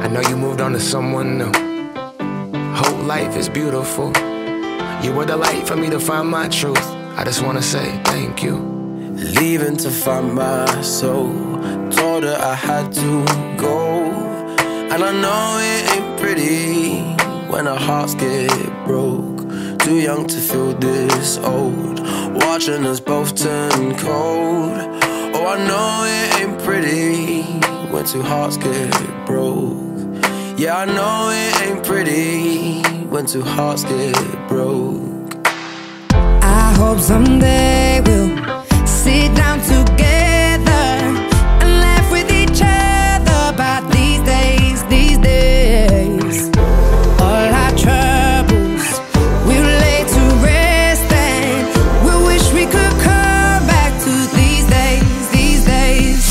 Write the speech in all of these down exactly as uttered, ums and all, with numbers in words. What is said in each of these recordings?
I know you moved on to someone new. Hope life is beautiful. You were the light for me to find my truth. I just wanna say thank you. Leaving to find my soul. Told her I had to go. And I know it ain't pretty when our hearts get broke. Too young to feel this old, watching us both turn cold. Oh, I know it ain't pretty when two hearts get broke. Yeah, I know it ain't pretty when two hearts get broke. I hope someday we'll sit down together and laugh with each other about these days, these days. All our troubles we'll lay to rest, and we wish we could come back to these days, these days.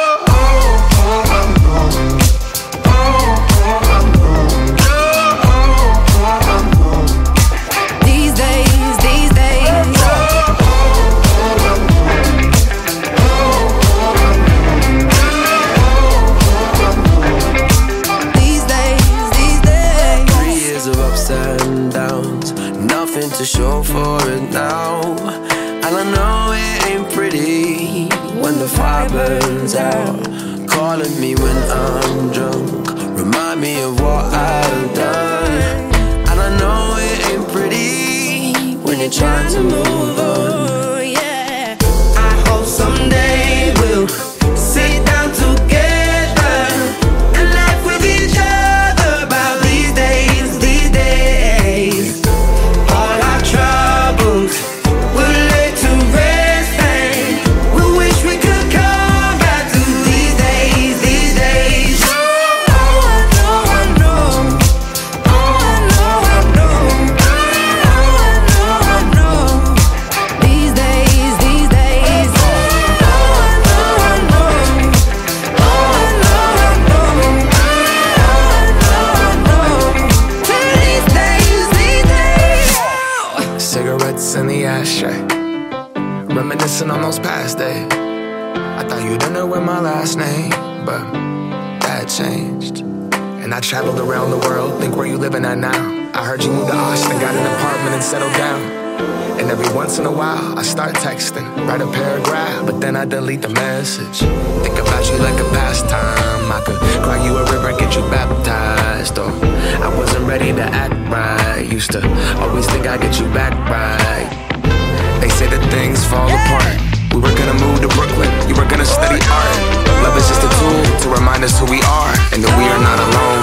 These days, these days. These days, these days. Three years of ups and downs, nothing to show for it now. And I know it ain't pretty when the fire burns out. Calling me when I'm drunk, remind me of what I've done. And I know it ain't pretty when you're trying to move on. Yeah. I hope someday we'll sit down together and laugh with each other about these days, these days. All our troubles we'll lay to rest, and we wish we could come back to these days, these days. Oh, I know, I know. Oh, I know, I know. Oh, I know, I know. These days, these days. Oh, I know, I know. Oh, I know, I know. Oh, I know, I know. These days, these days. Cigarettes in the ashtray, reminiscing on those past days. I thought you didn't know my last name, but that changed. And I traveled around the world, think where you living at now. I heard you moved to Austin, got an apartment and settled down. And every once in a while, I start texting, write a paragraph, but then I delete the message. Think about you like a pastime. I could cry you a river, get you baptized. Or I wasn't ready to act right. Used to always think I'd get you back right. They say that things fall apart. We were gonna move to Brooklyn, you were gonna study art. Love is just a tool to remind us who we are, and that we are not alone.